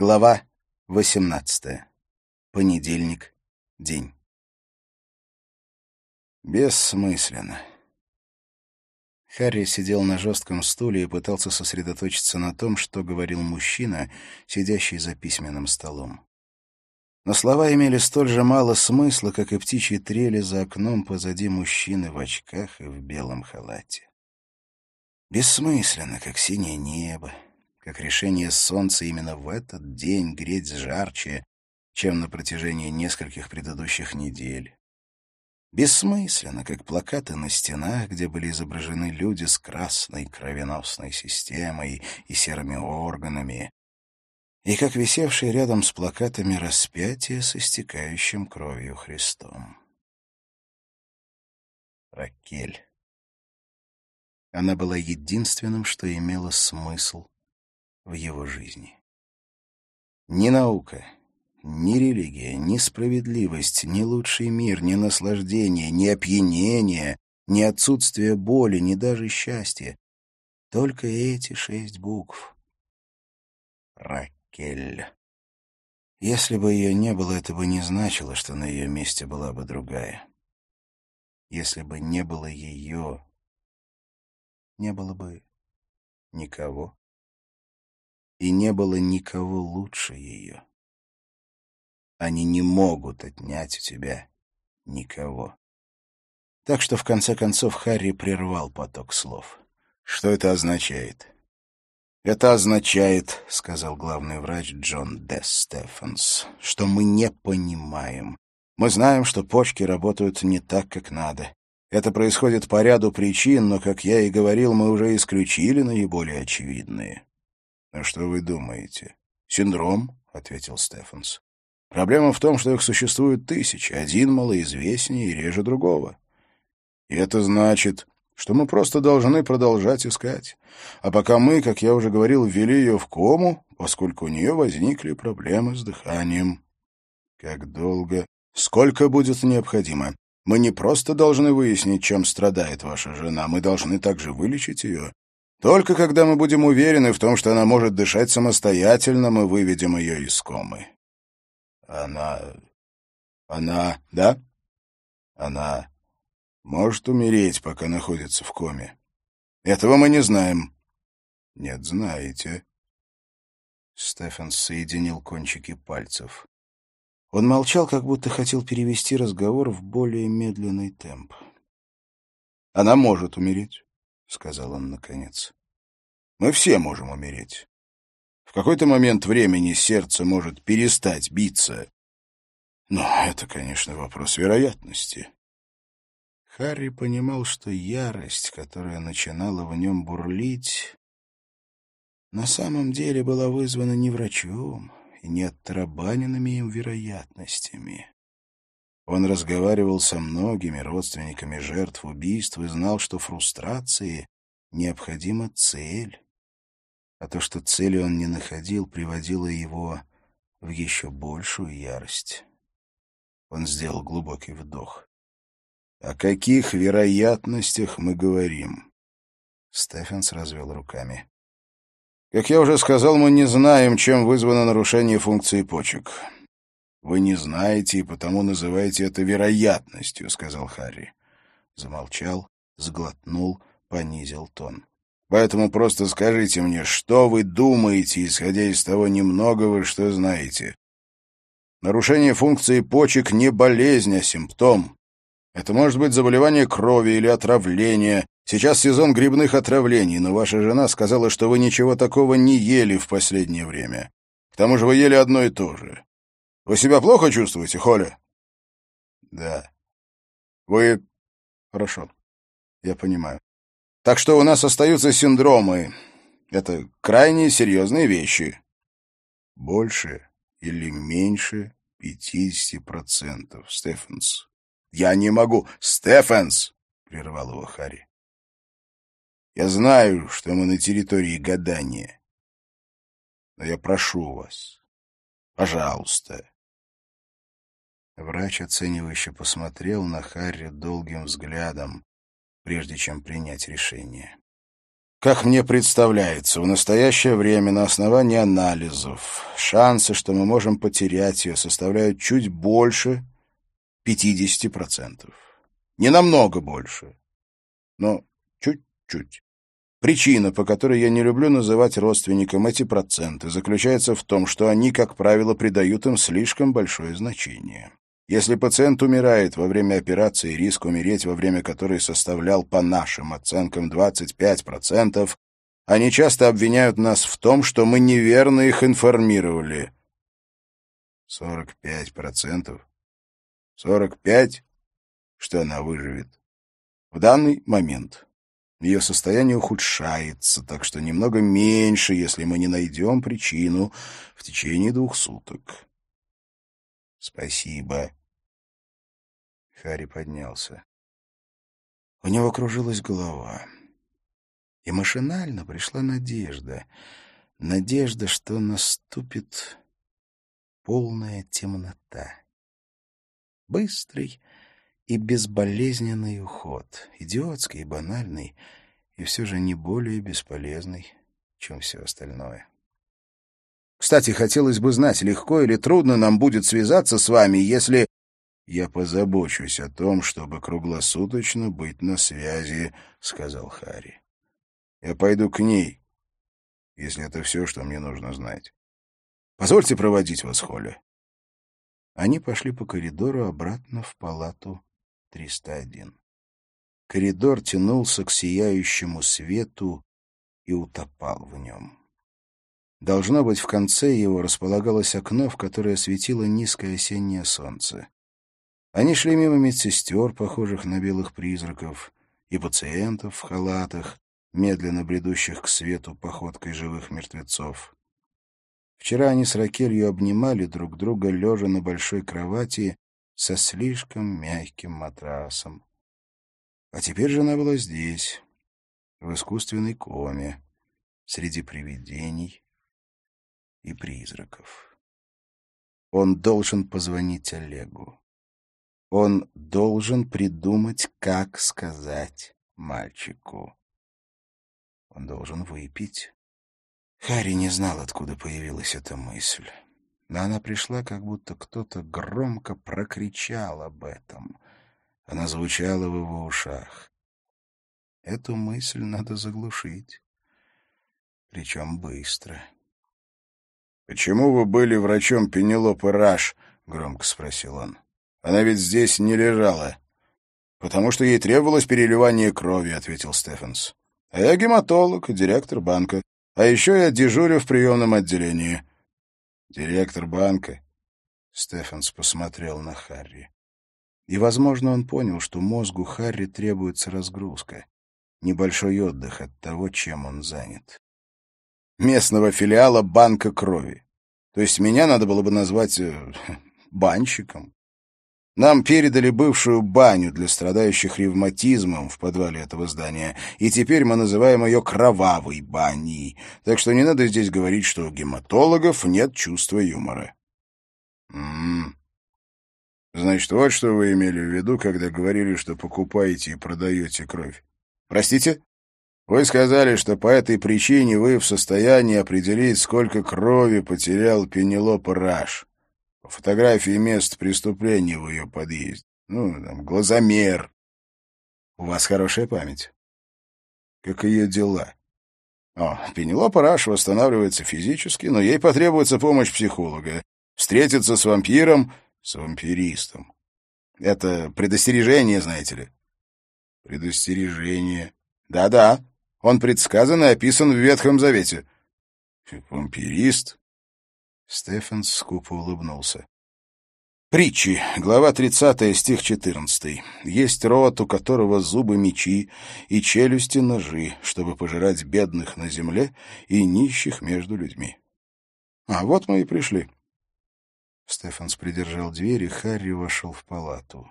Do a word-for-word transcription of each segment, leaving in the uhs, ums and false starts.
Глава восемнадцатая. Понедельник. День. Бессмысленно. Харри сидел на жестком стуле и пытался сосредоточиться на том, что говорил мужчина, сидящий за письменным столом. Но слова имели столь же мало смысла, как и птичьи трели за окном позади мужчины в очках и в белом халате. Бессмысленно, как синее небо, как решение солнца именно в этот день греть жарче, чем на протяжении нескольких предыдущих недель. Бессмысленно, как плакаты на стенах, где были изображены люди с красной кровеносной системой и серыми органами, и как висевшие рядом с плакатами распятие с истекающим кровью Христом. Ракель. Она была единственным, что имело смысл в его жизни. Ни наука, ни религия, ни справедливость, ни лучший мир, ни наслаждение, ни опьянение, ни отсутствие боли, ни даже счастья. Только эти шесть букв. Ракель. Если бы ее не было, это бы не значило, что на ее месте была бы другая. Если бы не было ее, не было бы никого. И не было никого лучше ее. Они не могут отнять у тебя никого. Так что, в конце концов, Харри прервал поток слов. Что это означает? «Это означает, — сказал главный врач Джон Д. Стефенс, — что мы не понимаем. Мы знаем, что почки работают не так, как надо. Это происходит по ряду причин, но, как я и говорил, мы уже исключили наиболее очевидные». «А что вы думаете?» «Синдром», — ответил Стефенс. «Проблема в том, что их существует тысячи, один малоизвестнее и реже другого. И это значит, что мы просто должны продолжать искать. А пока мы, как я уже говорил, ввели ее в кому, поскольку у нее возникли проблемы с дыханием». «Как долго?» «Сколько будет необходимо. Мы не просто должны выяснить, чем страдает ваша жена, мы должны также вылечить ее. Только когда мы будем уверены в том, что она может дышать самостоятельно, мы выведем ее из комы». «Она... она... да? Она может умереть, пока находится в коме. Этого мы не знаем». «Нет, знаете». Стефенс соединил кончики пальцев. Он молчал, как будто хотел перевести разговор в более медленный темп. «Она может умереть», — сказал он наконец. «Мы все можем умереть. В какой-то момент времени сердце может перестать биться. Но это, конечно, вопрос вероятности». Харри понимал, что ярость, которая начинала в нем бурлить, на самом деле была вызвана не врачом и не оттарабаненными им вероятностями. Он разговаривал со многими родственниками жертв убийств и знал, что фрустрации необходима цель. А то, что цели он не находил, приводило его в еще большую ярость. Он сделал глубокий вдох. «О каких вероятностях мы говорим?» Стефенс развел руками. «Как я уже сказал, мы не знаем, чем вызвано нарушение функции почек». «Вы не знаете и потому называете это вероятностью», — сказал Харри. Замолчал, сглотнул, понизил тон. «Поэтому просто скажите мне, что вы думаете, исходя из того немногого, что знаете. Нарушение функции почек не болезнь, а симптом. Это может быть заболевание крови или отравление. Сейчас сезон грибных отравлений, но ваша жена сказала, что вы ничего такого не ели в последнее время. К тому же вы ели одно и то же. Вы себя плохо чувствуете, Холли?» «Да». «Вы...» «Хорошо, я понимаю. Так что у нас остаются синдромы. Это крайне серьезные вещи». «Больше или меньше пятидесяти процентов, Стефенс». «Я не могу...» «Стефенс!» — прервал его Харри. «Я знаю, что мы на территории гадания. Но я прошу вас, пожалуйста». Врач оценивающе посмотрел на Харри долгим взглядом, прежде чем принять решение. Как мне представляется, в настоящее время на основании анализов шансы, что мы можем потерять ее, составляют чуть больше пятидесяти процентов. Не намного больше, но чуть-чуть. Причина, по которой я не люблю называть родственникам эти проценты, заключается в том, что они, как правило, придают им слишком большое значение. Если пациент умирает во время операции, риск умереть во время которой составлял, по нашим оценкам, двадцать пять процентов, они часто обвиняют нас в том, что мы неверно их информировали. сорок пять процентов? сорок пять? Что она выживет? В данный момент ее состояние ухудшается, так что немного меньше, если мы не найдем причину в течение двух суток. Спасибо. Харри поднялся. У него кружилась голова. И машинально пришла надежда. Надежда, что наступит полная темнота. Быстрый и безболезненный уход. Идиотский и банальный, и все же не более бесполезный, чем все остальное. Кстати, хотелось бы знать, легко или трудно нам будет связаться с вами, если... Я позабочусь о том, чтобы круглосуточно быть на связи, — сказал Харри. Я пойду к ней, если это все, что мне нужно знать. Позвольте проводить вас, Холли. Они пошли по коридору обратно в палату триста один. Коридор тянулся к сияющему свету и утопал в нем. Должно быть, в конце его располагалось окно, в которое светило низкое осеннее солнце. Они шли мимо медсестер, похожих на белых призраков, и пациентов в халатах, медленно бредущих к свету походкой живых мертвецов. Вчера они с Ракелью обнимали друг друга, лежа на большой кровати со слишком мягким матрасом. А теперь же она была здесь, в искусственной коме, среди привидений и призраков. Он должен позвонить Олегу. Он должен придумать, как сказать мальчику. Он должен выпить. Харри не знал, откуда появилась эта мысль. Но она пришла, как будто кто-то громко прокричал об этом. Она звучала в его ушах. Эту мысль надо заглушить. Причем быстро. — Почему вы были врачом Пенелопы Раш? — громко спросил он. — Она ведь здесь не лежала. — Потому что ей требовалось переливание крови, — ответил Стефенс. — А я гематолог, директор банка. А еще я дежурю в приемном отделении. — Директор банка? Стефенс посмотрел на Харри. И, возможно, он понял, что мозгу Харри требуется разгрузка, небольшой отдых от того, чем он занят. Местного филиала банка крови. То есть меня надо было бы назвать э, банщиком. Нам передали бывшую баню для страдающих ревматизмом в подвале этого здания, и теперь мы называем ее кровавой баней. Так что не надо здесь говорить, что у гематологов нет чувства юмора. М-м. Значит, вот что вы имели в виду, когда говорили, что покупаете и продаете кровь. Простите? Вы сказали, что по этой причине вы в состоянии определить, сколько крови потерял Пенелопа Раш. По фотографии мест преступления в ее подъезде. Ну, там, глазомер. У вас хорошая память. Как ее дела? О, Пенелопа Раш восстанавливается физически, но ей потребуется помощь психолога. Встретиться с вампиром, с вампиристом. Это предостережение, знаете ли. Предостережение. Да-да. Он предсказан и описан в Ветхом Завете. Вампирист? Стефенс скупо улыбнулся. Притчи, глава тридцатая, стих четырнадцатый. Есть род, у которого зубы мечи и челюсти ножи, чтобы пожирать бедных на земле и нищих между людьми. А вот мы и пришли. Стефенс придержал дверь, и Харри вошел в палату.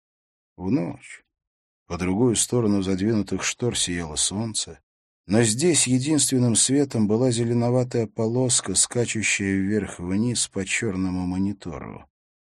В ночь. По другую сторону задвинутых штор сияло солнце, но здесь единственным светом была зеленоватая полоска, скачущая вверх-вниз по черному монитору.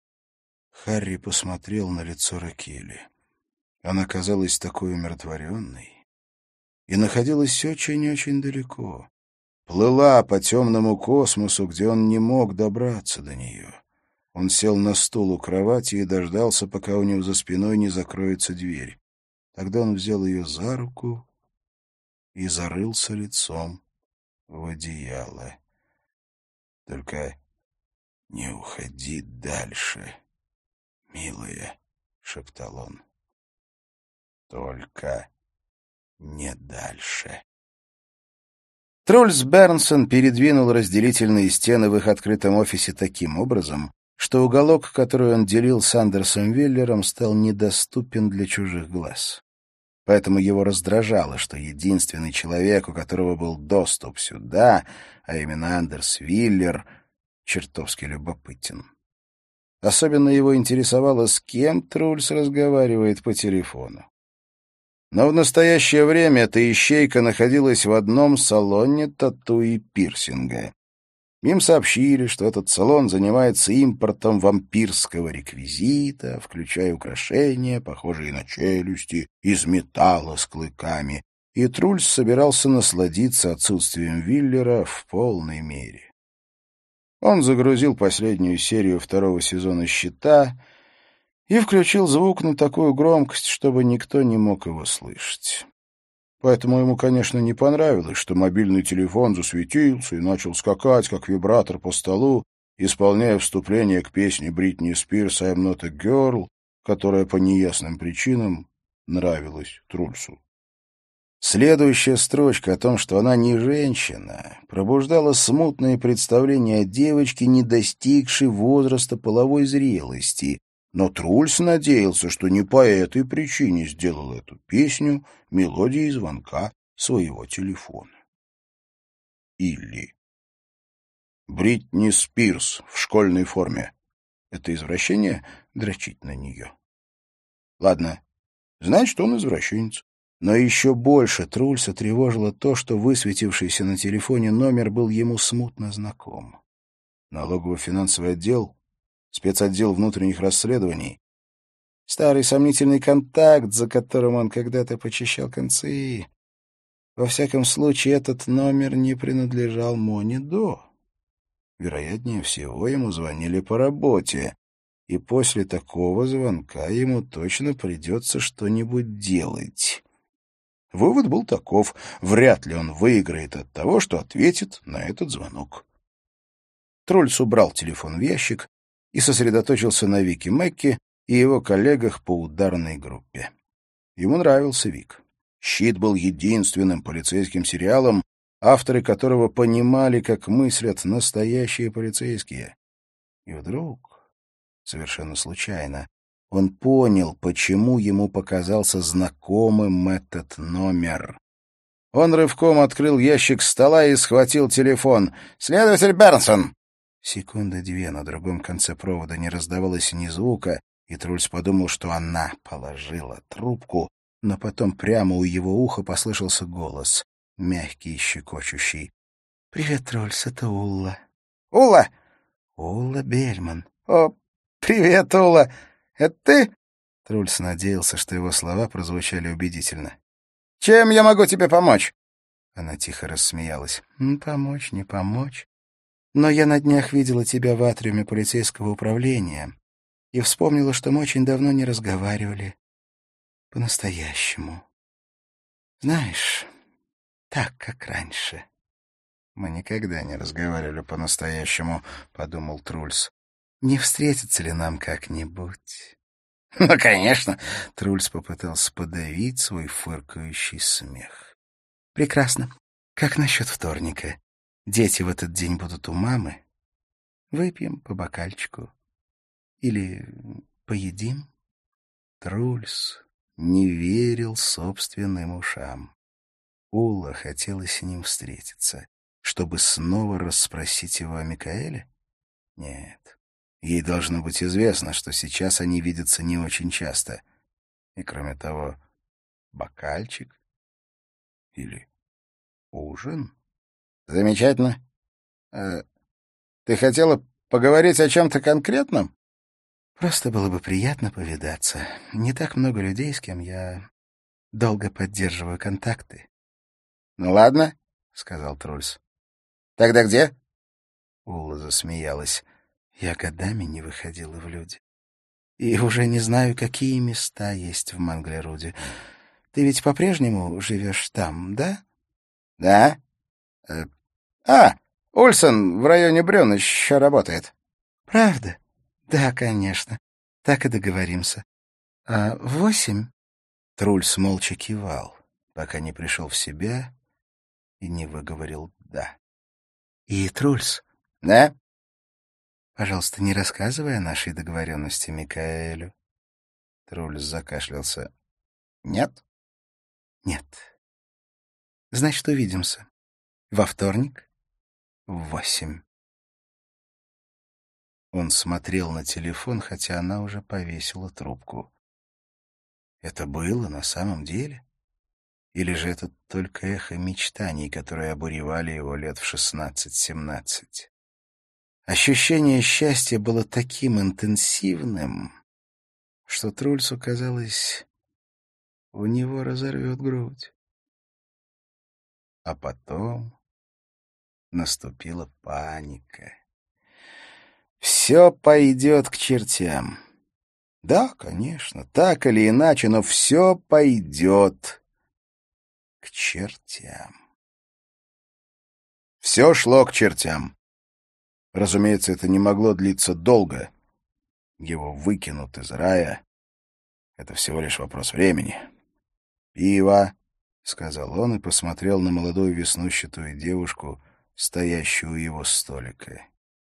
Харри посмотрел на лицо Ракели. Она казалась такой умиротворенной. и находилась очень-очень далеко. Плыла по темному космосу, где он не мог добраться до нее. Он сел на стул у кровати и дождался, пока у него за спиной не закроется дверь. Тогда он взял ее за руку и зарылся лицом в одеяло. «Только не уходи дальше, милая», — шептал он. «Только не дальше». Трульс Бернсон передвинул разделительные стены в их открытом офисе таким образом, что уголок, который он делил с Андерсом Виллером, стал недоступен для чужих глаз. Поэтому его раздражало, что единственный человек, у которого был доступ сюда, а именно Андерс Виллер, чертовски любопытен. Особенно его интересовало, с кем Трульс разговаривает по телефону. Но в настоящее время эта ищейка находилась в одном салоне тату и пирсинга. Им сообщили, что этот салон занимается импортом вампирского реквизита, включая украшения, похожие на челюсти, из металла с клыками, и Трульс собирался насладиться отсутствием Виллера в полной мере. Он загрузил последнюю серию второго сезона «Щита» и включил звук на такую громкость, чтобы никто не мог его слышать. Поэтому ему, конечно, не понравилось, что мобильный телефон засветился и начал скакать, как вибратор по столу, исполняя вступление к песне Бритни Спирс «I'm not a girl», которая по неясным причинам нравилась Трульсу. Следующая строчка о том, что она не женщина, пробуждала смутные представления о девочке, не достигшей возраста половой зрелости, но Трульс надеялся, что не по этой причине сделал эту песню мелодией звонка своего телефона. Или Бритни Спирс в школьной форме. Это извращение — дрочить на нее. Ладно, значит, он извращенец. Но еще больше Трульса тревожило то, что высветившийся на телефоне номер был ему смутно знаком. Налогово-финансовый отдел, спецотдел внутренних расследований, старый сомнительный контакт, за которым он когда-то почищал концы. Во всяком случае, этот номер не принадлежал Моне До. Вероятнее всего, ему звонили по работе, и после такого звонка ему точно придется что-нибудь делать. Вывод был таков: вряд ли он выиграет от того, что ответит на этот звонок. Трульс убрал телефон в ящик и сосредоточился на Вике Мэкки и его коллегах по ударной группе. Ему нравился Вик. «Щит» был единственным полицейским сериалом, авторы которого понимали, как мыслят настоящие полицейские. И вдруг, совершенно случайно, он понял, почему ему показался знакомым этот номер. Он рывком открыл ящик стола и схватил телефон. «Следователь Бернсон!» Секунды две на другом конце провода не раздавалось ни звука, и Трульс подумал, что она положила трубку, но потом прямо у его уха послышался голос, мягкий и щекочущий. «Привет, Трульс, это Улла». «Улла?» «Улла Бельман». «О, привет, Улла. Это ты?» Трульс надеялся, что его слова прозвучали убедительно. «Чем я могу тебе помочь?» Она тихо рассмеялась. «Помочь, не помочь. Но я на днях видела тебя в атриуме полицейского управления и вспомнила, что мы очень давно не разговаривали по-настоящему. Знаешь, так, как раньше». «Мы никогда не разговаривали по-настоящему», — подумал Трульс. «Не встретится ли нам как-нибудь?» «Ну, конечно!» — Трульс попытался подавить свой фыркающий смех. «Прекрасно. Как насчет вторника? Дети в этот день будут у мамы. Выпьем по бокальчику. Или поедим?» Трульс не верил собственным ушам. Улла хотела с ним встретиться, чтобы снова расспросить его о Микаэле? Нет. Ей должно быть известно, что сейчас они видятся не очень часто. И, кроме того, бокальчик или ужин? Замечательно. А ты хотела поговорить о чем-то конкретном? Просто было бы приятно повидаться. Не так много людей, с кем я долго поддерживаю контакты. Ну, ладно, — сказал Трульс. — Тогда где? Ула засмеялась. Я годами не выходила в люди. И уже не знаю, какие места есть в Манглеруде. Ты ведь по-прежнему живешь там, да? — Да. Э, а, Ульсон в районе Брёна еще работает. — Правда? Да, конечно. Так и договоримся. А восемь? Трульс молча кивал, пока не пришел в себя и не выговорил «да». — И, Трульс... — Да? — Пожалуйста, не рассказывай о нашей договоренности Микаэлю. Трульс закашлялся. — Нет? — Нет. — Значит, увидимся. Во вторник в восемь. Он смотрел на телефон, хотя она уже повесила трубку. Это было на самом деле? Или же это только эхо мечтаний, которые обуревали его лет в шестнадцать-семнадцать? Ощущение счастья было таким интенсивным, что Трульсу казалось, у него разорвет грудь. А потом наступила паника. Все пойдет к чертям. Да, конечно, так или иначе, но все пойдет к чертям. Все шло к чертям. Разумеется, это не могло длиться долго. Его выкинут из рая. Это всего лишь вопрос времени. «Пиво», — сказал он и посмотрел на молодую веснущатую девушку, стоящую у его столика.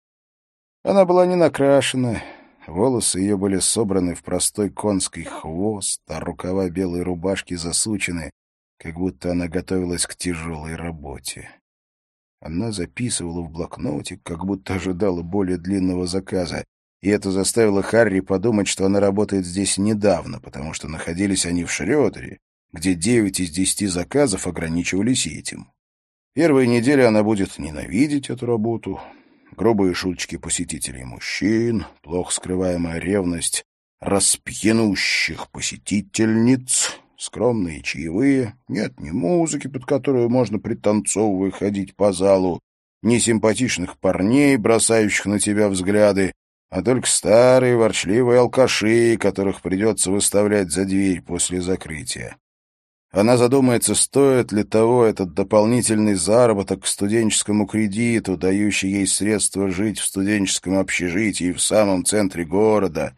Она была не накрашена, волосы ее были собраны в простой конский хвост, а рукава белой рубашки засучены, как будто она готовилась к тяжелой работе. Она записывала в блокнотик, как будто ожидала более длинного заказа, и это заставило Харри подумать, что она работает здесь недавно, потому что находились они в Шрёдере, где девять из десяти заказов ограничивались этим. Первые недели она будет ненавидеть эту работу. Грубые шуточки посетителей мужчин, плохо скрываемая ревность распьянущих посетительниц, скромные чаевые, нет ни музыки, под которую можно пританцовывая ходить по залу, ни симпатичных парней, бросающих на тебя взгляды, а только старые ворчливые алкаши, которых придется выставлять за дверь после закрытия. Она задумается, стоит ли того этот дополнительный заработок к студенческому кредиту, дающий ей средства жить в студенческом общежитии в самом центре города.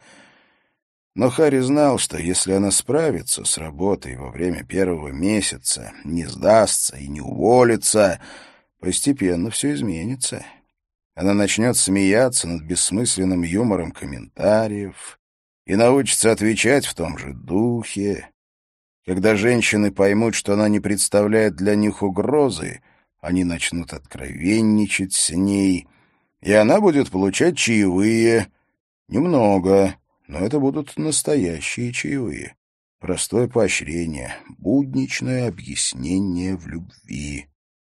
Но Харри знал, что если она справится с работой во время первого месяца, не сдастся и не уволится, постепенно все изменится. Она начнет смеяться над бессмысленным юмором комментариев и научится отвечать в том же духе. Когда женщины поймут, что она не представляет для них угрозы, они начнут откровенничать с ней, и она будет получать чаевые. Немного, но это будут настоящие чаевые. Простое поощрение, будничное объяснение в любви.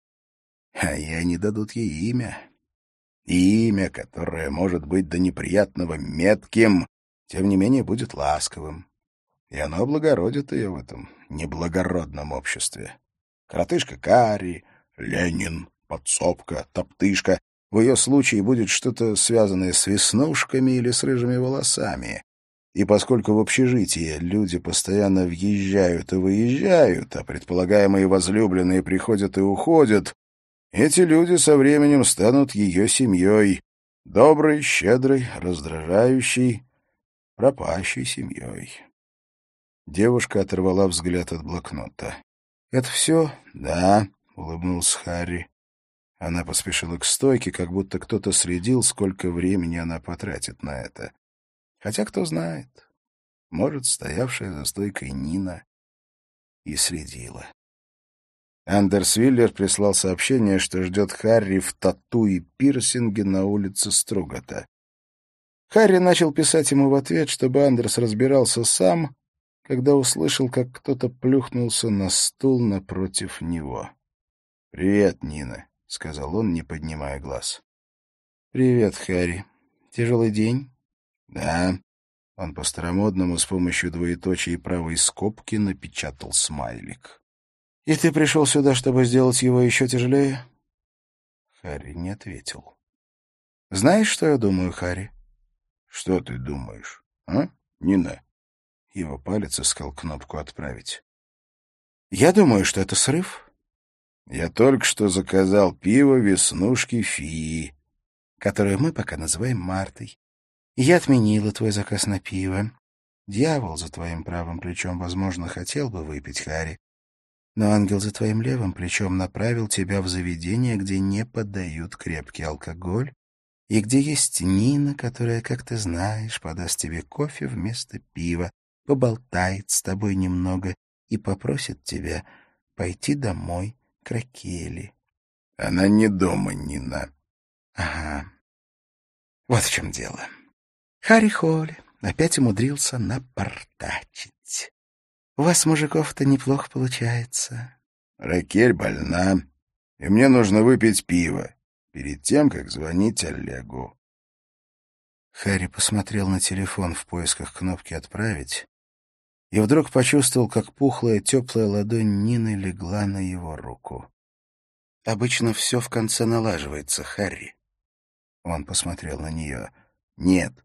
А и они дадут ей имя. Имя, которое может быть до неприятного метким, тем не менее будет ласковым. И оно облагородит ее в этом неблагородном обществе. Коротышка Карри, Ленин, подсобка, топтышка. В ее случае будет что-то связанное с веснушками или с рыжими волосами. И поскольку в общежитие люди постоянно въезжают и выезжают, а предполагаемые возлюбленные приходят и уходят, эти люди со временем станут ее семьей. Доброй, щедрой, раздражающей, пропащей семьей. Девушка оторвала взгляд от блокнота. — Это все? — Да, — улыбнулся Харри. Она поспешила к стойке, как будто кто-то следил, сколько времени она потратит на это. Хотя, кто знает, может, стоявшая за стойкой Нина и следила. Андерс Виллер прислал сообщение, что ждет Харри в тату и пирсинге на улице Стругота. Харри начал писать ему в ответ, чтобы Андерс разбирался сам, когда услышал, как кто-то плюхнулся на стул напротив него. — Привет, Нина, — сказал он, не поднимая глаз. — Привет, Харри. Тяжелый день? — Да. Он по-старомодному с помощью двоеточия и правой скобки напечатал смайлик. И ты пришел сюда, чтобы сделать его еще тяжелее? Харри не ответил. Знаешь, что я думаю, Харри? Что ты думаешь, а, Нина? Его палец искал кнопку «Отправить». Я думаю, что это срыв. Я только что заказал пиво «Веснушки Фии», которое мы пока называем Мартой. И я отменила твой заказ на пиво. Дьявол за твоим правым плечом, возможно, хотел бы выпить, Харри, но ангел за твоим левым плечом направил тебя в заведение, где не подают крепкий алкоголь, и где есть Нина, которая, как ты знаешь, подаст тебе кофе вместо пива, поболтает с тобой немного и попросит тебя пойти домой к Ракели. — Она не дома, Нина. — Ага. Вот в чем дело. Харри Холли опять умудрился напортачить. У вас, мужиков-то, неплохо получается. Ракель больна, и мне нужно выпить пиво перед тем, как звонить Олегу. Харри посмотрел на телефон в поисках кнопки «Отправить» и вдруг почувствовал, как пухлая теплая ладонь Нины легла на его руку. Обычно все в конце налаживается, Харри. Он посмотрел на нее. Нет,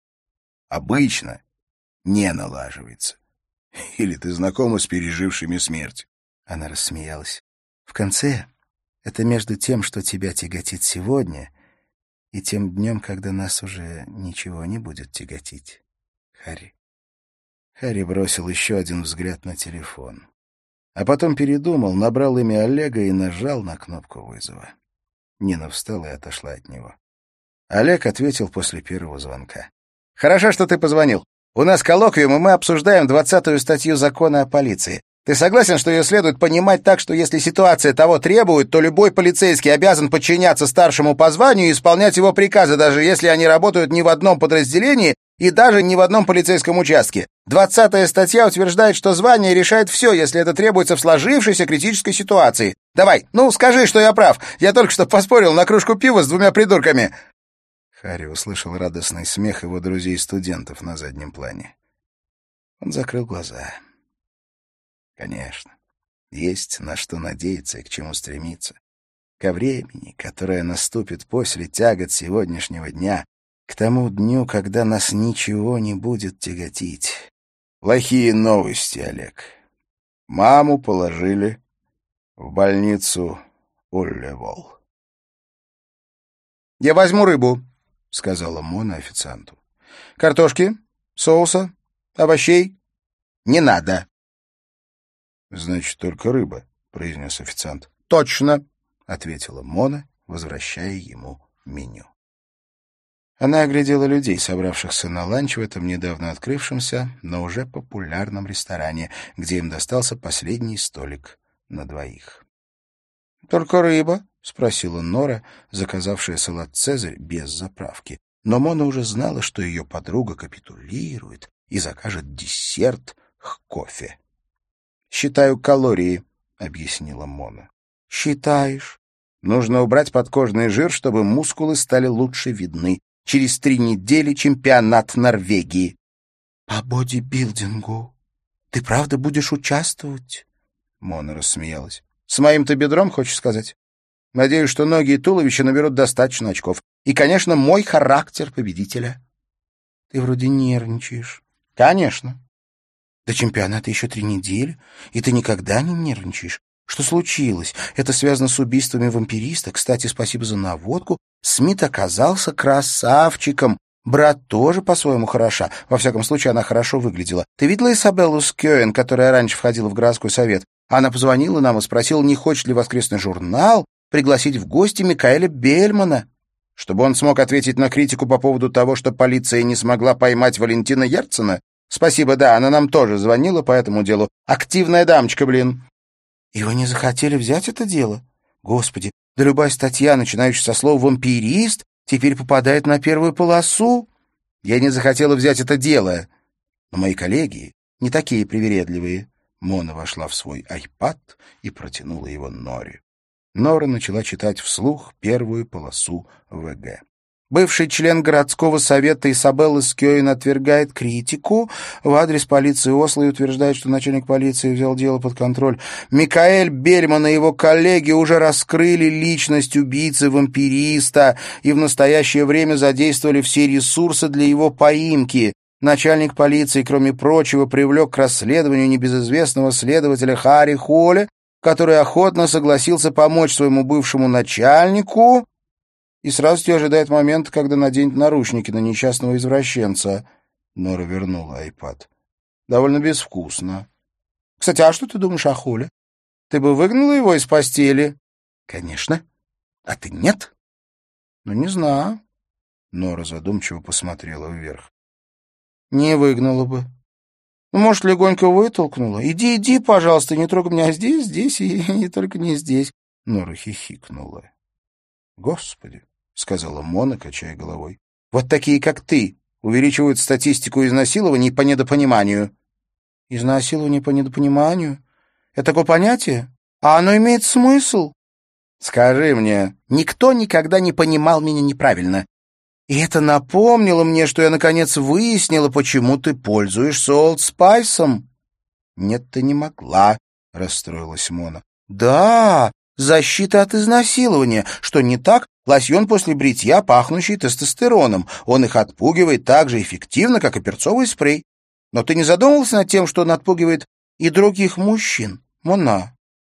обычно не налаживается. Или ты знакома с пережившими смерть? Она рассмеялась. В конце это между тем, что тебя тяготит сегодня, и тем днем, когда нас уже ничего не будет тяготить, Харри. Харри бросил еще один взгляд на телефон. А потом передумал, набрал имя Олега и нажал на кнопку вызова. Нина встала и отошла от него. Олег ответил после первого звонка. «Хорошо, что ты позвонил. У нас коллоквиум, и мы обсуждаем двадцатую статью закона о полиции. Ты согласен, что ее следует понимать так, что если ситуация того требует, то любой полицейский обязан подчиняться старшему по званию и исполнять его приказы, даже если они работают не в одном подразделении и даже не в одном полицейском участке. Двадцатая статья утверждает, что звание решает все, если это требуется в сложившейся критической ситуации. Давай, ну, скажи, что я прав. Я только что поспорил на кружку пива с двумя придурками». Харри услышал радостный смех его друзей-студентов на заднем плане. Он закрыл глаза. Конечно, есть на что надеяться и к чему стремиться. Ко времени, которое наступит после тягот сегодняшнего дня, к тому дню, когда нас ничего не будет тяготить. Плохие новости, Олег. Маму положили в больницу Уллевол. «Я возьму рыбу», — сказала Мона официанту. «Картошки, соуса, овощей не надо». «Значит, только рыба», — произнес официант. «Точно», — ответила Мона, возвращая ему меню. Она оглядела людей, собравшихся на ланч в этом недавно открывшемся, но уже популярном ресторане, где им достался последний столик на двоих. «Только рыба?» — спросила Нора, заказавшая салат «Цезарь» без заправки. Но Мона уже знала, что ее подруга капитулирует и закажет десерт к кофе. «Считаю калории», — объяснила Мона. «Считаешь?» «Нужно убрать подкожный жир, чтобы мускулы стали лучше видны. Через три недели чемпионат Норвегии». «По бодибилдингу? Ты правда будешь участвовать?» Мона рассмеялась. «С моим-то бедром, хочешь сказать? Надеюсь, что ноги и туловище наберут достаточно очков. И, конечно, мой характер победителя». «Ты вроде нервничаешь». «Конечно». «До чемпионата еще три недели, и ты никогда не нервничаешь. Что случилось? Это связано с убийствами вампириста. Кстати, спасибо за наводку. Смит оказался красавчиком. Брат тоже по-своему хороша. Во всяком случае, она хорошо выглядела. Ты видела Изабеллу Скёен, которая раньше входила в городской совет? Она позвонила нам и спросила, не хочет ли воскресный журнал пригласить в гости Микаэля Бельмана, чтобы он смог ответить на критику по поводу того, что полиция не смогла поймать Валентина Ярцена. Спасибо, да, она нам тоже звонила по этому делу. Активная дамочка, блин». «И вы не захотели взять это дело? Господи, да любая статья, начинающая со слова «вампирист», теперь попадает на первую полосу». «Я не захотела взять это дело. Но мои коллеги не такие привередливые». Мона вошла в свой айпад и протянула его Норе. Нора начала читать вслух первую полосу ВГ. Бывший член городского совета Исабелла Скёен отвергает критику в адрес полиции Осло и утверждает, что начальник полиции взял дело под контроль. Микаэль Бельман и его коллеги уже раскрыли личность убийцы-вампириста и в настоящее время задействовали все ресурсы для его поимки. Начальник полиции, кроме прочего, привлек к расследованию небезызвестного следователя Харри Холли, который охотно согласился помочь своему бывшему начальнику и сразу тебе ожидает момент, когда наденет наручники на несчастного извращенца. Нора вернула айпад. Довольно безвкусно. Кстати, а что ты думаешь о Холле? Ты бы выгнала его из постели? Конечно. А ты нет? Ну, не знаю. Нора задумчиво посмотрела вверх. Не выгнала бы. Ну, может, легонько вытолкнула. Иди, иди, пожалуйста, не трогай меня здесь, здесь и не только не здесь. Нора хихикнула. Господи, — сказала Мона, качая головой. — Вот такие, как ты, увеличивают статистику изнасилований по недопониманию. — Изнасилование по недопониманию? Это такое понятие? А оно имеет смысл? — Скажи мне, никто никогда не понимал меня неправильно. И это напомнило мне, что я наконец выяснила, почему ты пользуешься Олд Спайсом. — Нет, ты не могла, — расстроилась Мона. — Да, защита от изнасилования. Что не так? Лосьон после бритья, пахнущий тестостероном. Он их отпугивает так же эффективно, как и перцовый спрей. Но ты не задумывался над тем, что он отпугивает и других мужчин, Мона?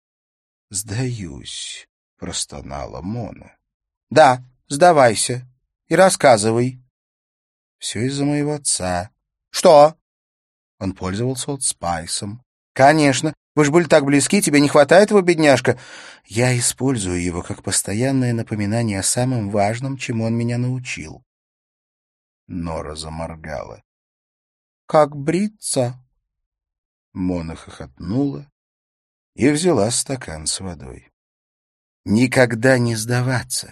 — Сдаюсь, — простонала Мона. — Да, сдавайся и рассказывай. — Все из-за моего отца. — Что? Он пользовался Олд Спайсом. — Конечно. Вы же были так близки, тебе не хватает его, бедняжка? Я использую его как постоянное напоминание о самом важном, чему он меня научил. Нора заморгала. — Как бриться? Мона хохотнула и взяла стакан с водой. — Никогда не сдаваться.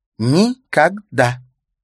Никогда.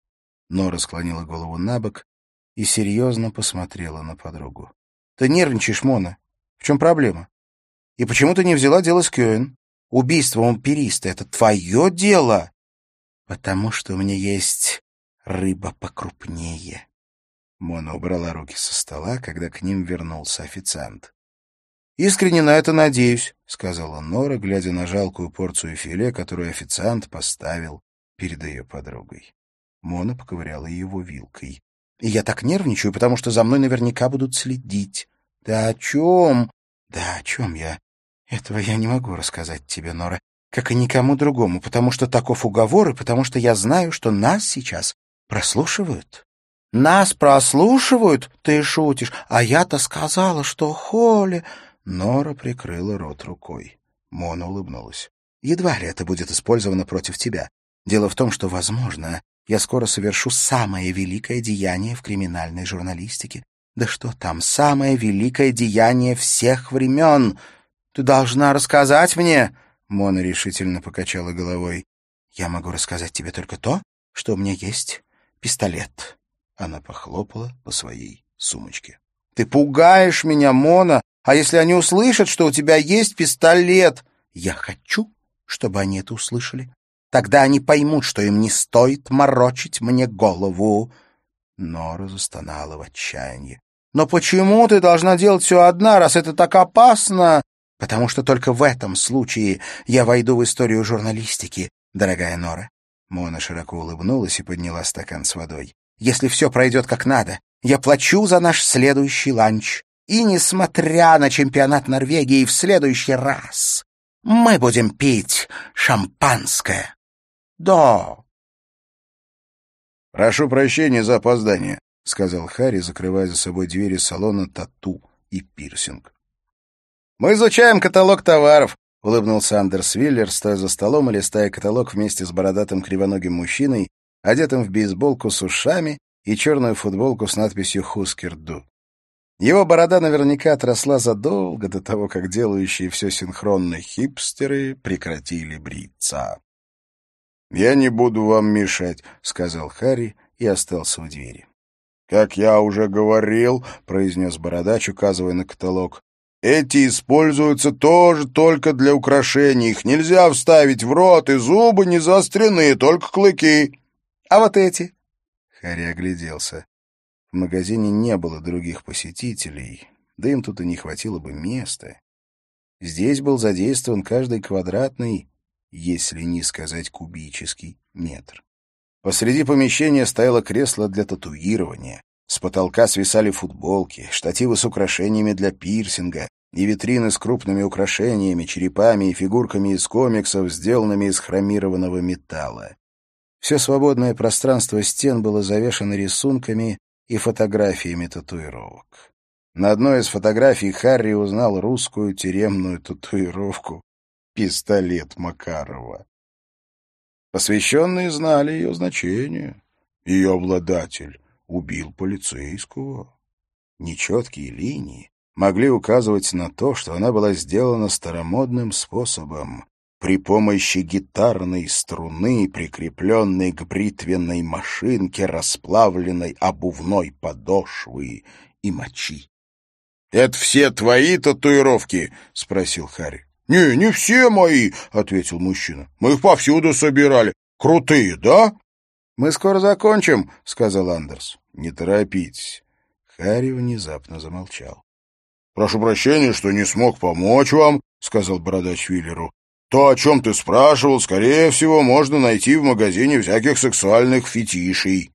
Нора склонила голову набок и серьезно посмотрела на подругу. — Ты нервничаешь, Мона. В чем проблема? И почему ты не взяла дело Скёен? Убийство вампириста — это твое дело. Потому что у меня есть рыба покрупнее. Мона убрала руки со стола, когда к ним вернулся официант. «Искренне на это надеюсь», — сказала Нора, глядя на жалкую порцию филе, которую официант поставил перед ее подругой. Мона поковыряла его вилкой. «И я так нервничаю, потому что за мной наверняка будут следить». «Да о чем?» «Да о чем я? Этого я не могу рассказать тебе, Нора, как и никому другому, потому что таков уговор, и потому что я знаю, что нас сейчас прослушивают». «Нас прослушивают? Ты шутишь. А я-то сказала, что Холли...» Нора прикрыла рот рукой. Мона улыбнулась. «Едва ли это будет использовано против тебя. Дело в том, что, возможно, я скоро совершу самое великое деяние в криминальной журналистике. Да что там, самое великое деяние всех времен. Ты должна рассказать мне...» Мона решительно покачала головой. «Я могу рассказать тебе только то, что у меня есть пистолет». Она похлопала по своей сумочке. «Ты пугаешь меня, Мона! А если они услышат, что у тебя есть пистолет?» «Я хочу, чтобы они это услышали. Тогда они поймут, что им не стоит морочить мне голову». Нора застонала в отчаянии. «Но почему ты должна делать все одна, раз это так опасно?» «Потому что только в этом случае я войду в историю журналистики, дорогая Нора». Мона широко улыбнулась и подняла стакан с водой. «Если все пройдет как надо, я плачу за наш следующий ланч. И, несмотря на чемпионат Норвегии, в следующий раз мы будем пить шампанское. Да». «Прошу прощения за опоздание», — сказал Харри, закрывая за собой двери салона тату и пирсинг. «Мы изучаем каталог товаров», — улыбнулся Андерс Виллер, стоя за столом и листая каталог вместе с бородатым кривоногим мужчиной, одетым в бейсболку с ушами и черную футболку с надписью «Хускер Ду». Его борода наверняка отросла задолго до того, как делающие все синхронно хипстеры прекратили бриться. «Я не буду вам мешать», — сказал Харри и остался у двери. «Как я уже говорил», — произнес бородач, указывая на каталог, «эти используются тоже только для украшений. Их нельзя вставить в рот, и зубы не заострены, только клыки». А вот эти?» Харри огляделся. В магазине не было других посетителей, да им тут и не хватило бы места. Здесь был задействован каждый квадратный, если не сказать кубический, метр. Посреди помещения стояло кресло для татуирования. С потолка свисали футболки, штативы с украшениями для пирсинга и витрины с крупными украшениями, черепами и фигурками из комиксов, сделанными из хромированного металла. Все свободное пространство стен было завешано рисунками и фотографиями татуировок. На одной из фотографий Харри узнал русскую тюремную татуировку «Пистолет Макарова». Посвященные знали ее значение. Ее обладатель убил полицейского. Нечеткие линии могли указывать на то, что она была сделана старомодным способом, при помощи гитарной струны, прикрепленной к бритвенной машинке, расплавленной обувной подошвы и мочи. — Это все твои татуировки? — спросил Харри. — Не, не все мои, — ответил мужчина. — Мы их повсюду собирали. Крутые, да? — Мы скоро закончим, — сказал Андерс. — Не торопитесь. Харри внезапно замолчал. — Прошу прощения, что не смог помочь вам, — сказал бородач Виллеру. — То, о чем ты спрашивал, скорее всего, можно найти в магазине всяких сексуальных фетишей.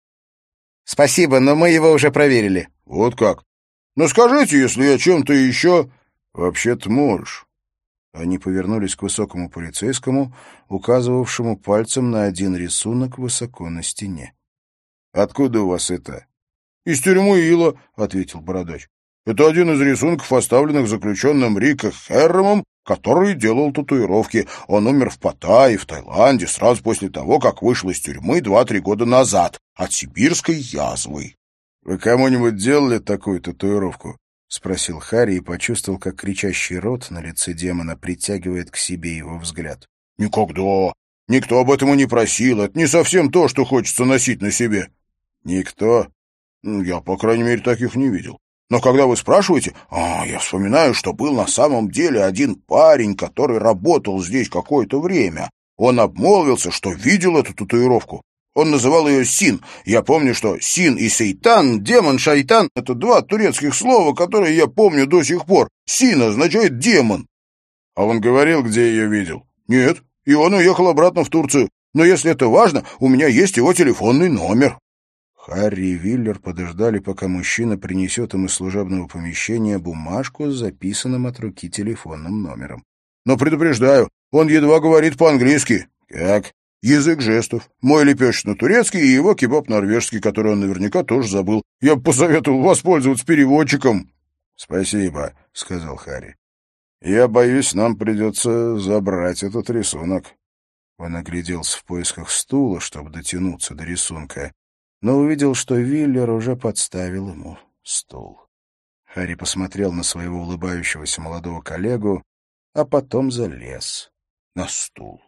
— Спасибо, но мы его уже проверили. — Вот как? Ну скажите, если я чем-то еще... — Вообще-то можешь. Они повернулись к высокому полицейскому, указывавшему пальцем на один рисунок высоко на стене. — Откуда у вас это? — Из тюрьмы Ила, — ответил бородач. — Это один из рисунков, оставленных заключенным Риком Херромом, который делал татуировки. Он умер в Паттайе, в Таиланде, сразу после того, как вышел из тюрьмы два-три года назад от сибирской язвы. — Вы кому-нибудь делали такую татуировку? — спросил Харри и почувствовал, как кричащий рот на лице демона притягивает к себе его взгляд. — Никогда. Никто об этом и не просил. Это не совсем то, что хочется носить на себе. — Никто? Я, по крайней мере, таких не видел. Но когда вы спрашиваете, а, я вспоминаю, что был на самом деле один парень, который работал здесь какое-то время. Он обмолвился, что видел эту татуировку. Он называл ее Син. Я помню, что Син и Сейтан, демон, шайтан — это два турецких слова, которые я помню до сих пор. Син означает демон. А он говорил, где ее видел? Нет, и он уехал обратно в Турцию. Но если это важно, у меня есть его телефонный номер. Харри и Виллер подождали, пока мужчина принесет им из служебного помещения бумажку с записанным от руки телефонным номером. Но предупреждаю, он едва говорит по-английски. Как? Язык жестов. Мой лепешечно-турецкий и его кебаб-норвежский, который он наверняка тоже забыл. Я бы посоветовал воспользоваться переводчиком. — Спасибо, — сказал Харри. — Я боюсь, нам придется забрать этот рисунок. Он огляделся в поисках стула, чтобы дотянуться до рисунка, но увидел, что Виллер уже подставил ему стул. Харри посмотрел на своего улыбающегося молодого коллегу, а потом залез на стул.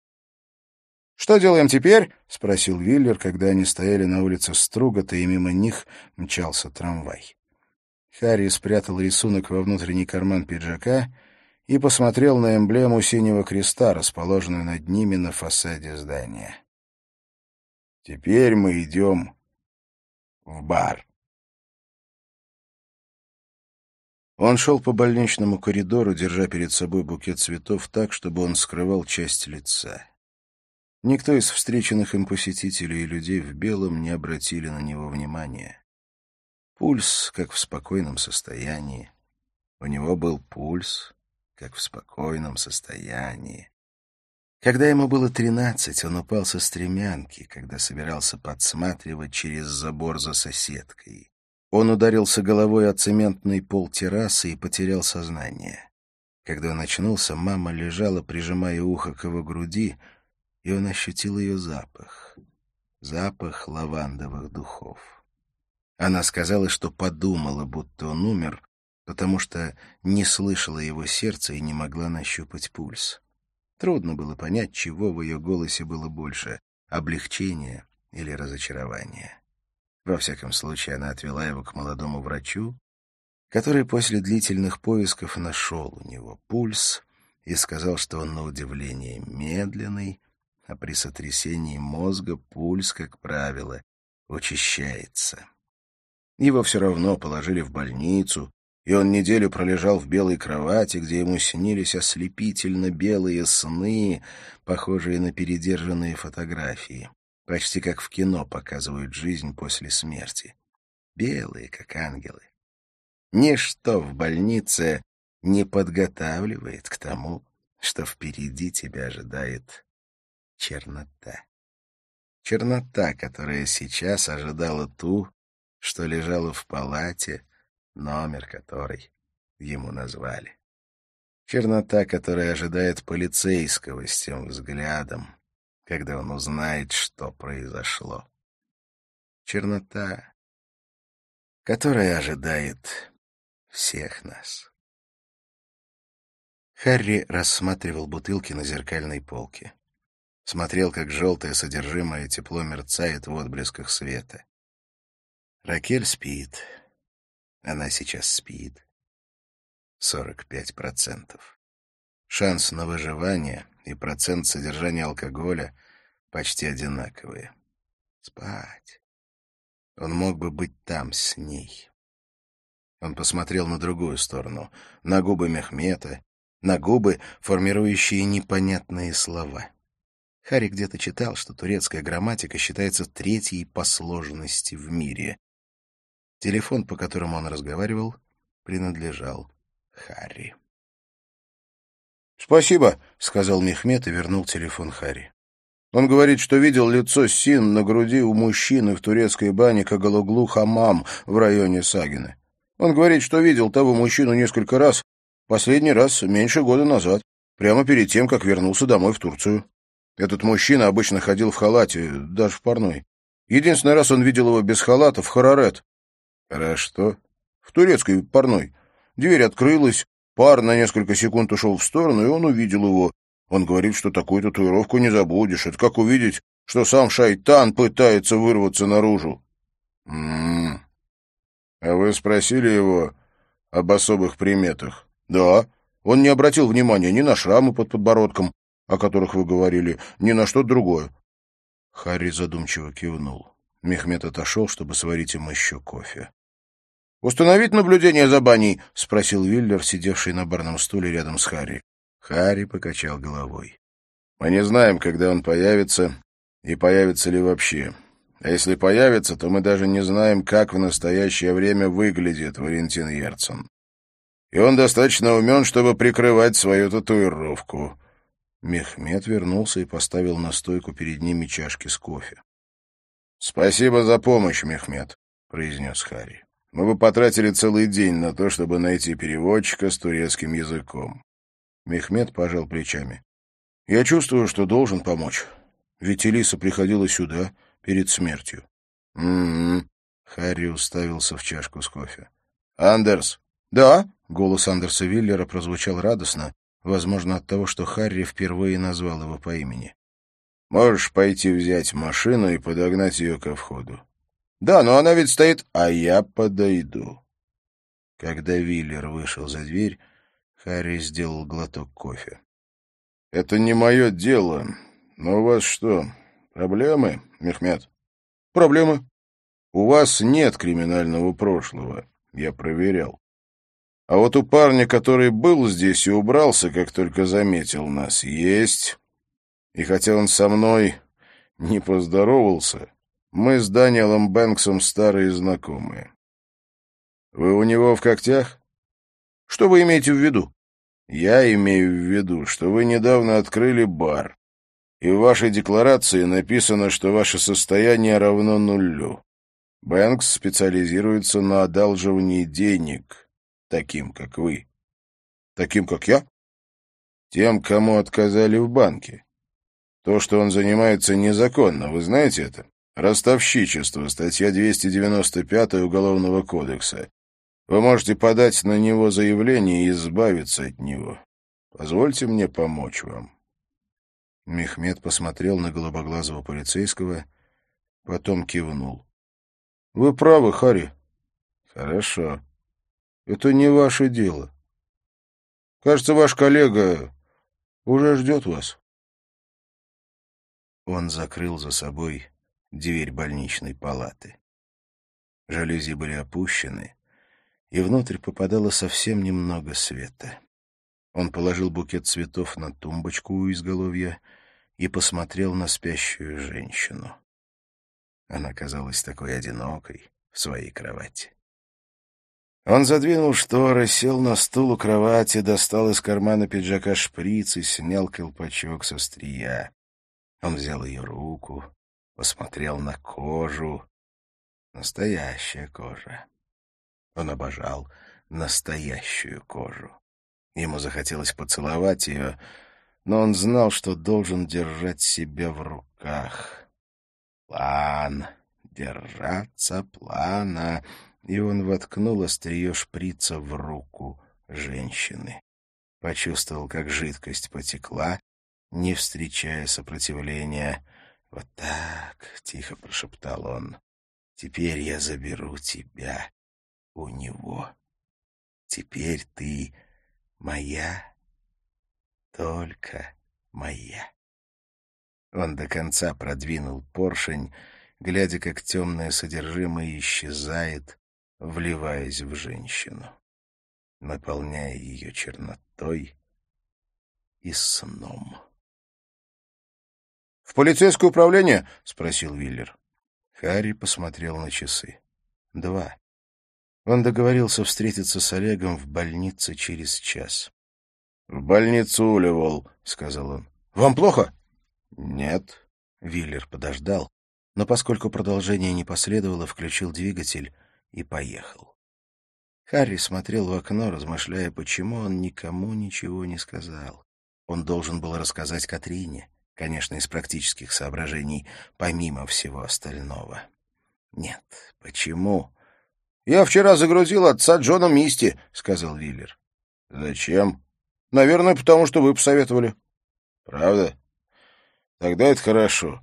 «Что делаем теперь?» — спросил Виллер, когда они стояли на улице Стругата, и мимо них мчался трамвай. Харри спрятал рисунок во внутренний карман пиджака и посмотрел на эмблему синего креста, расположенную над ними на фасаде здания. «Теперь мы идем в бар». Он шел по больничному коридору, держа перед собой букет цветов так, чтобы он скрывал часть лица. Никто из встреченных им посетителей и людей в белом не обратили на него внимания. Пульс, как в спокойном состоянии. У него был пульс, как в спокойном состоянии. Когда ему было тринадцать, он упал со стремянки, когда собирался подсматривать через забор за соседкой. Он ударился головой о цементный пол террасы и потерял сознание. Когда он очнулся, мама лежала, прижимая ухо к его груди, и он ощутил ее запах. Запах лавандовых духов. Она сказала, что подумала, будто он умер, потому что не слышала его сердца и не могла нащупать пульс. Трудно было понять, чего в ее голосе было больше — облегчения или разочарования. Во всяком случае, она отвела его к молодому врачу, который после длительных поисков нашел у него пульс и сказал, что он, на удивление, медленный, а при сотрясении мозга пульс, как правило, учащается. Его все равно положили в больницу, и он неделю пролежал в белой кровати, где ему снились ослепительно белые сны, похожие на передержанные фотографии. Почти как в кино показывают жизнь после смерти. Белые, как ангелы. Ничто в больнице не подготавливает к тому, что впереди тебя ожидает чернота. Чернота, которая сейчас ожидала ту, что лежала в палате, номер которой ему назвали. Чернота, которая ожидает полицейского с тем взглядом, когда он узнает, что произошло. Чернота, которая ожидает всех нас. Харри рассматривал бутылки на зеркальной полке. Смотрел, как желтое содержимое тепло мерцает в отблесках света. Ракель спит. Она сейчас спит. сорок пять процентов. Шанс на выживание и процент содержания алкоголя почти одинаковые. Спать. Он мог бы быть там с ней. Он посмотрел на другую сторону, на губы Мехмета, на губы, формирующие непонятные слова. Харри где-то читал, что турецкая грамматика считается третьей по сложности в мире. Телефон, по которому он разговаривал, принадлежал Харри. «Спасибо», — сказал Мехмет и вернул телефон Харри. «Он говорит, что видел лицо Син на груди у мужчины в турецкой бане Кагалоглу Хамам в районе Сагины. Он говорит, что видел того мужчину несколько раз, последний раз меньше года назад, прямо перед тем, как вернулся домой в Турцию. Этот мужчина обычно ходил в халате, даже в парной. Единственный раз он видел его без халата в Харарет». «А что?» «В турецкой парной. Дверь открылась, пар на несколько секунд ушел в сторону, и он увидел его. Он говорит, что такую татуировку не забудешь. Это как увидеть, что сам шайтан пытается вырваться наружу». «М-м-м. А вы спросили его об особых приметах?» «Да. Он не обратил внимания ни на шрамы под подбородком, о которых вы говорили, ни на что другое». Харри задумчиво кивнул. Мехмет отошел, чтобы сварить ему еще кофе. «Установить наблюдение за баней?» — спросил Виллер, сидевший на барном стуле рядом с Харри. Харри покачал головой. «Мы не знаем, когда он появится и появится ли вообще. А если появится, то мы даже не знаем, как в настоящее время выглядит Валентин Ерцен. И он достаточно умен, чтобы прикрывать свою татуировку». Мехмет вернулся и поставил на стойку перед ними чашки с кофе. «Спасибо за помощь, Мехмет», — произнес Харри. «Мы бы потратили целый день на то, чтобы найти переводчика с турецким языком». Мехмет пожал плечами. «Я чувствую, что должен помочь. Ведь Элиса приходила сюда перед смертью». «М-м-м». Харри уставился в чашку с кофе. «Андерс?» «Да?» — голос Андерса Виллера прозвучал радостно, возможно, от того, что Харри впервые назвал его по имени. «Можешь пойти взять машину и подогнать ее ко входу». «Да, но она ведь стоит...» «А я подойду». Когда Виллер вышел за дверь, Харри сделал глоток кофе. «Это не мое дело. Но у вас что, проблемы, Мехмет?» «Проблемы?» «У вас нет криминального прошлого. Я проверял. А вот у парня, который был здесь и убрался, как только заметил нас, есть. И хотя он со мной не поздоровался, мы с Даниэлом Бэнксом старые знакомые. Вы у него в когтях? Что вы имеете в виду? Я имею в виду, что вы недавно открыли бар, и в вашей декларации написано, что ваше состояние равно нулю. Бэнкс специализируется на одалживании денег, таким, как вы. Таким, как я? Тем, кому отказали в банке. То, что он занимается незаконно, вы знаете это? Ростовщичество, статья двести девяносто пять Уголовного кодекса. Вы можете подать на него заявление и избавиться от него. Позвольте мне помочь вам». Мехмет посмотрел на голубоглазого полицейского, потом кивнул. «Вы правы, Харри». «Хорошо. Это не ваше дело. Кажется, ваш коллега уже ждет вас». Он закрыл за собой дверь больничной палаты. Жалюзи были опущены, и внутрь попадало совсем немного света. Он положил букет цветов на тумбочку у изголовья и посмотрел на спящую женщину. Она казалась такой одинокой в своей кровати. Он задвинул шторы, сел на стул у кровати, достал из кармана пиджака шприц и снял колпачок со острия. Он взял ее руку, посмотрел на кожу. Настоящая кожа. Он обожал настоящую кожу. Ему захотелось поцеловать ее, но он знал, что должен держать себя в руках. План. Держаться плана. И он воткнул острие шприца в руку женщины. Почувствовал, как жидкость потекла, не встречая сопротивления. «Вот так», — тихо прошептал он, — «теперь я заберу тебя у него. Теперь ты моя, только моя». Он до конца продвинул поршень, глядя, как темное содержимое исчезает, вливаясь в женщину, наполняя ее чернотой и сном. «В полицейское управление?» — спросил Виллер. Харри посмотрел на часы. Два. Он договорился встретиться с Олегом в больнице через час. «В больницу Уливол», — сказал он. «Вам плохо?» «Нет». Виллер подождал, но поскольку продолжение не последовало, включил двигатель и поехал. Харри смотрел в окно, размышляя, почему он никому ничего не сказал. Он должен был рассказать Катрине, конечно, из практических соображений, помимо всего остального. Нет, почему? «Я вчера загрузил отца Джона Мисти», — сказал Виллер. «Зачем?» «Наверное, потому что вы посоветовали». «Правда? Тогда это хорошо».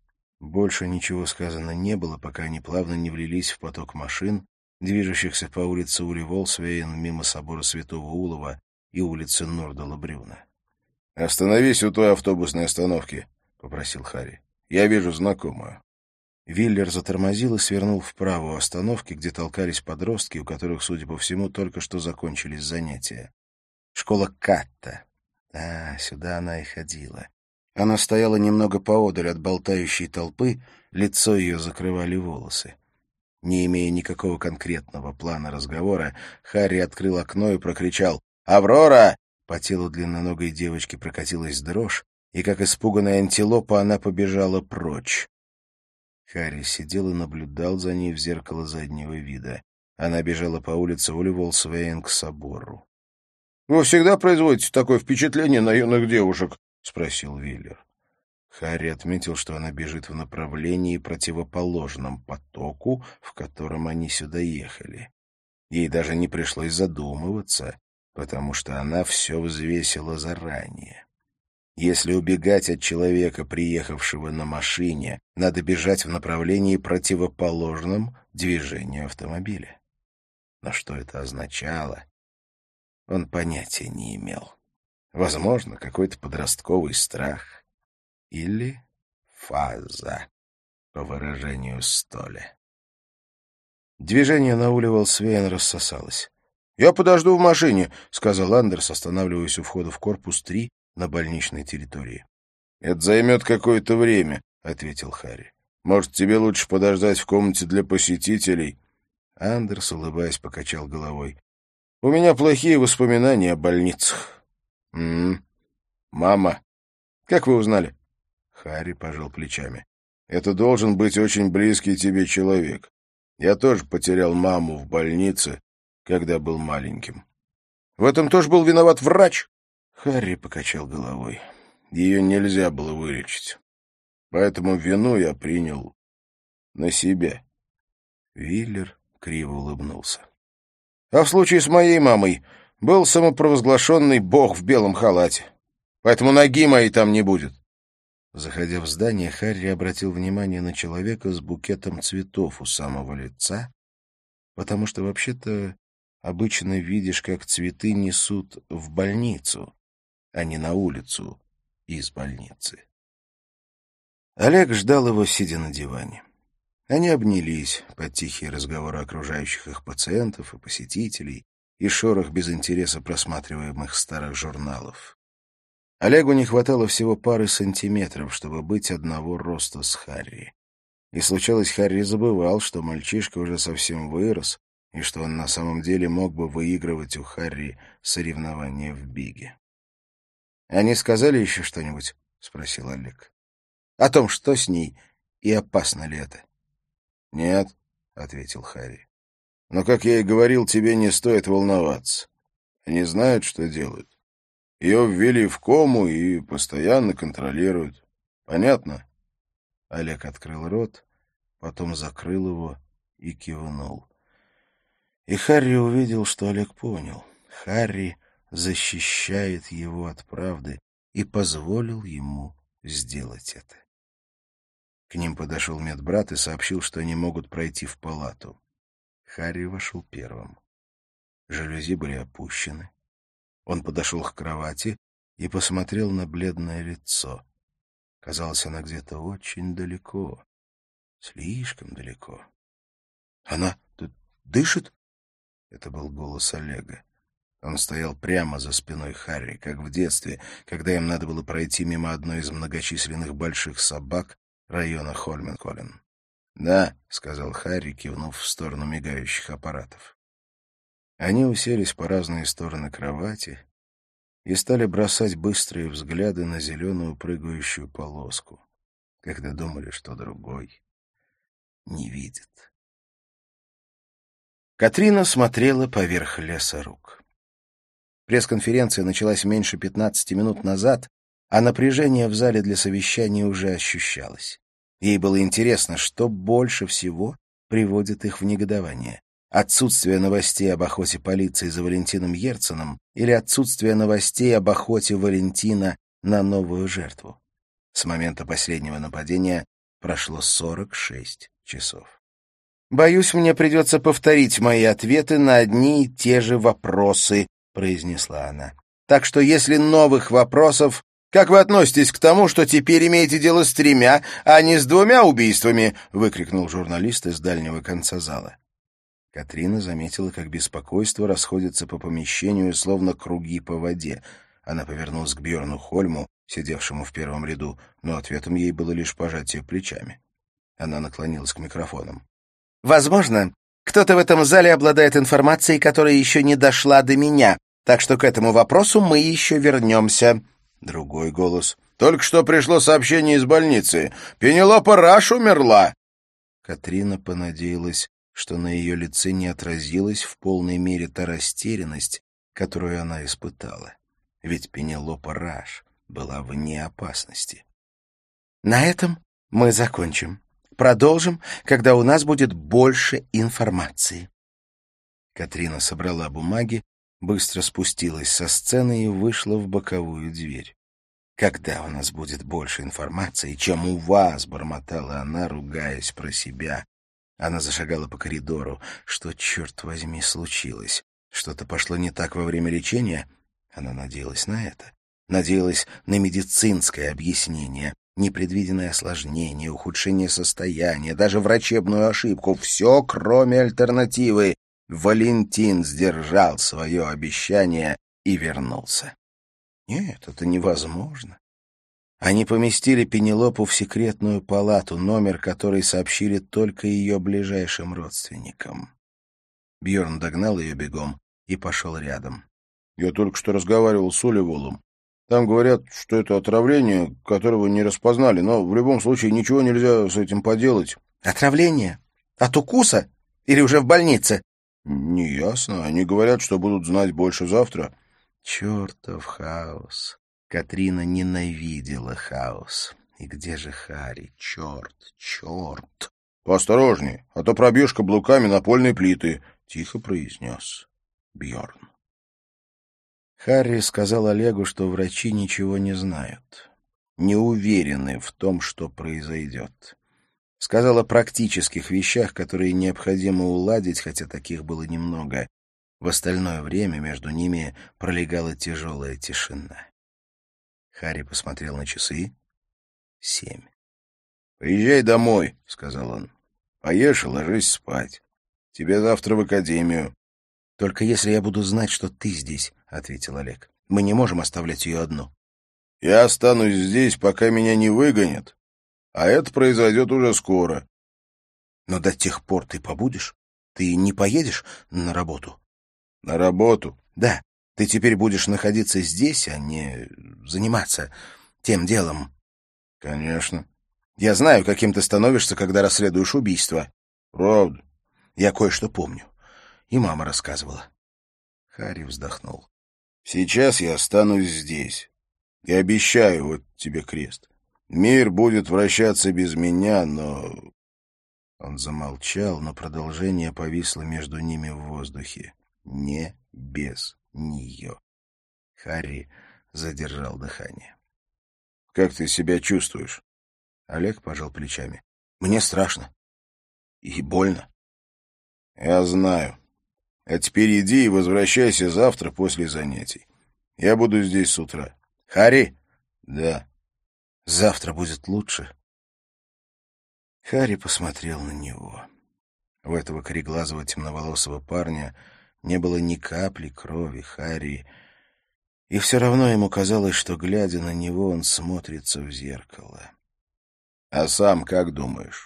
Больше ничего сказано не было, пока они плавно не влились в поток машин, движущихся по улице Ули-Волсвейн мимо собора Святого Улова и улицы Нордала-Брюна. «Остановись у той автобусной остановки», — попросил Харри. «Я вижу знакомую». Виллер затормозил и свернул вправо у остановки, где толкались подростки, у которых, судя по всему, только что закончились занятия. Школа Катта. А, сюда она и ходила. Она стояла немного поодаль от болтающей толпы, лицо ее закрывали волосы. Не имея никакого конкретного плана разговора, Харри открыл окно и прокричал «Аврора!». По телу длинноногой девочки прокатилась дрожь, и, как испуганная антилопа, она побежала прочь. Харри сидел и наблюдал за ней в зеркало заднего вида. Она бежала по улице Ули-Волсвейн к собору. — Вы всегда производите такое впечатление на юных девушек? — спросил Виллер. Харри отметил, что она бежит в направлении, противоположном потоку, в котором они сюда ехали. Ей даже не пришлось задумываться, потому что она все взвесила заранее. Если убегать от человека, приехавшего на машине, надо бежать в направлении, противоположном движению автомобиля. Но что это означало, он понятия не имел. Возможно, какой-то подростковый страх. Или фаза, по выражению Столя. Движение на Ули-Волсвейн рассосалось. «Я подожду в машине», — сказал Андерс, останавливаясь у входа в корпус три на больничной территории. «Это займет какое-то время», — ответил Харри. «Может, тебе лучше подождать в комнате для посетителей?» Андерс, улыбаясь, покачал головой. «У меня плохие воспоминания о больницах». «М-м. Мама. Как вы узнали?» Харри пожал плечами. «Это должен быть очень близкий тебе человек. Я тоже потерял маму в больнице, когда был маленьким». «В этом тоже был виноват врач?» Харри покачал головой. «Ее нельзя было вылечить. Поэтому вину я принял на себя». Виллер криво улыбнулся. «А в случае с моей мамой был самопровозглашенный бог в белом халате. Поэтому ноги моей там не будет». Заходя в здание, Харри обратил внимание на человека с букетом цветов у самого лица, потому что вообще-то обычно видишь, как цветы несут в больницу, а не на улицу из больницы. Олег ждал его, сидя на диване. Они обнялись под тихие разговоры окружающих их пациентов и посетителей и шорох без интереса просматриваемых старых журналов. Олегу не хватало всего пары сантиметров, чтобы быть одного роста с Харри. И случалось, Харри забывал, что мальчишка уже совсем вырос, и что он на самом деле мог бы выигрывать у Харри соревнования в биге. «Они сказали еще что-нибудь?» — спросил Олег. «О том, что с ней и опасно ли это?» «Нет», — ответил Харри. «Но, как я и говорил, тебе не стоит волноваться. Они знают, что делают. Ее ввели в кому и постоянно контролируют. Понятно?» Олег открыл рот, потом закрыл его и кивнул. И Харри увидел, что Олег понял. Харри защищает его от правды и позволил ему сделать это. К ним подошел медбрат и сообщил, что они могут пройти в палату. Харри вошел первым. Жалюзи были опущены. Он подошел к кровати и посмотрел на бледное лицо. Казалось, она где-то очень далеко. Слишком далеко. «Она дышит?» Это был голос Олега. Он стоял прямо за спиной Харри, как в детстве, когда им надо было пройти мимо одной из многочисленных больших собак района Хольменколлен. «Да», — сказал Харри, кивнув в сторону мигающих аппаратов. Они уселись по разные стороны кровати и стали бросать быстрые взгляды на зеленую прыгающую полоску, когда думали, что другой не видит. Катрина смотрела поверх леса рук. Пресс-конференция началась меньше пятнадцати минут назад, а напряжение в зале для совещания уже ощущалось. Ей было интересно, что больше всего приводит их в негодование. Отсутствие новостей об охоте полиции за Валентином Ерценом или отсутствие новостей об охоте Валентина на новую жертву. С момента последнего нападения прошло сорок шесть часов. «Боюсь, мне придется повторить мои ответы на одни и те же вопросы», — произнесла она. «Так что если новых вопросов...» «Как вы относитесь к тому, что теперь имеете дело с тремя, а не с двумя убийствами?» — выкрикнул журналист из дальнего конца зала. Катрина заметила, как беспокойство расходится по помещению, словно круги по воде. Она повернулась к Бьорну Хольму, сидевшему в первом ряду, но ответом ей было лишь пожатие плечами. Она наклонилась к микрофонам. «Возможно, кто-то в этом зале обладает информацией, которая еще не дошла до меня, так что к этому вопросу мы еще вернемся». Другой голос. «Только что пришло сообщение из больницы. Пенелопа Раш умерла!» Катрина понадеялась, что на ее лице не отразилась в полной мере та растерянность, которую она испытала. Ведь Пенелопа Раш была вне опасности. «На этом мы закончим. Продолжим, когда у нас будет больше информации». Катрина собрала бумаги, быстро спустилась со сцены и вышла в боковую дверь. «Когда у нас будет больше информации, чем у вас?» — бормотала она, ругаясь про себя. Она зашагала по коридору. Что, черт возьми, случилось? Что-то пошло не так во время лечения? Она надеялась на это. Надеялась на медицинское объяснение, непредвиденное осложнение, ухудшение состояния, даже врачебную ошибку. Все, кроме альтернативы. Валентин сдержал свое обещание и вернулся. Нет, это невозможно. Они поместили Пенелопу в секретную палату, номер которой сообщили только ее ближайшим родственникам. Бьорн догнал ее бегом и пошел рядом. «Я только что разговаривал с Оливолом. Там говорят, что это отравление, которого не распознали, но в любом случае ничего нельзя с этим поделать». «Отравление? От укуса? Или уже в больнице?» «Неясно. Они говорят, что будут знать больше завтра». Чертов хаос. Катрина ненавидела хаос. И где же Харри? Черт, черт. «Поосторожней, а то пробьешь каблуками напольные плиты», — тихо произнес Бьорн. Харри сказал Олегу, что врачи ничего не знают, не уверены в том, что произойдет. Сказал о практических вещах, которые необходимо уладить, хотя таких было немного. В остальное время между ними пролегала тяжелая тишина. Харри посмотрел на часы. Семь. «Поезжай домой», — сказал он. «Поешь и ложись спать. Тебе завтра в академию». «Только если я буду знать, что ты здесь», — ответил Олег. «Мы не можем оставлять ее одну». «Я останусь здесь, пока меня не выгонят, а это произойдет уже скоро». «Но до тех пор ты побудешь? Ты не поедешь на работу?» «На работу?» «Да. Ты теперь будешь находиться здесь, а не заниматься тем делом». «Конечно». «Я знаю, каким ты становишься, когда расследуешь убийство». «Правда?» «Я кое-что помню. И мама рассказывала». Харри вздохнул. «Сейчас я останусь здесь. И обещаю, вот тебе крест. Мир будет вращаться без меня, но...» Он замолчал, но продолжение повисло между ними в воздухе. Не без нее. Харри задержал дыхание. «Как ты себя чувствуешь?» Олег пожал плечами. «Мне страшно. И больно». «Я знаю. А теперь иди и возвращайся завтра после занятий. Я буду здесь с утра». «Харри?» «Да». «Завтра будет лучше». Харри посмотрел на него. У этого кореглазого темноволосого парня не было ни капли крови Харри, и все равно ему казалось, что, глядя на него, он смотрится в зеркало. «А сам как думаешь?»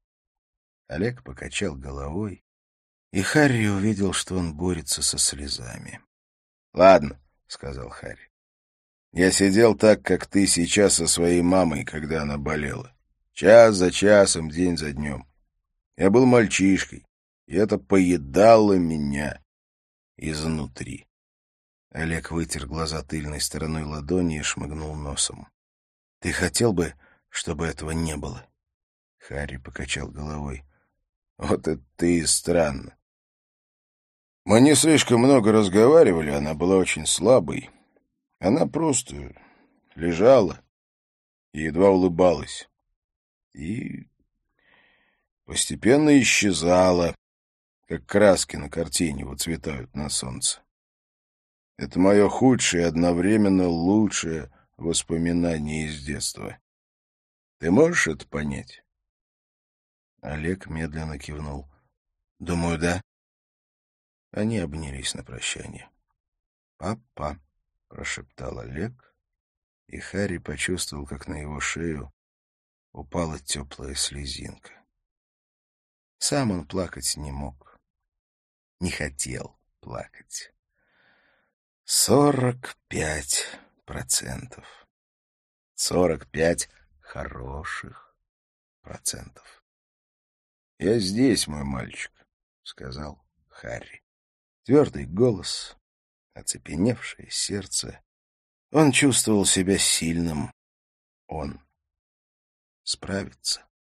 Олег покачал головой, и Харри увидел, что он борется со слезами. «Ладно», — сказал Харри. «Я сидел так, как ты сейчас со своей мамой, когда она болела. Час за часом, день за днем. Я был мальчишкой, и это поедало меня изнутри». Олег вытер глаза тыльной стороной ладони и шмыгнул носом. «Ты хотел бы, чтобы этого не было?» Харри покачал головой. «Вот это ты и странно. Мы не слишком много разговаривали, она была очень слабой. Она просто лежала и едва улыбалась. И постепенно исчезала, как краски на картине выцветают на солнце. Это мое худшее и одновременно лучшее воспоминание из детства. Ты можешь это понять?» Олег медленно кивнул. «Думаю, да». Они обнялись на прощание. «Папа», — прошептал Олег, и Харри почувствовал, как на его шею упала теплая слезинка. Сам он плакать не мог, не хотел плакать. Сорок пять процентов. Сорок пять хороших процентов. «Я здесь, мой мальчик», — сказал Харри. Твердый голос, оцепеневшее сердце. Он чувствовал себя сильным. Он справится.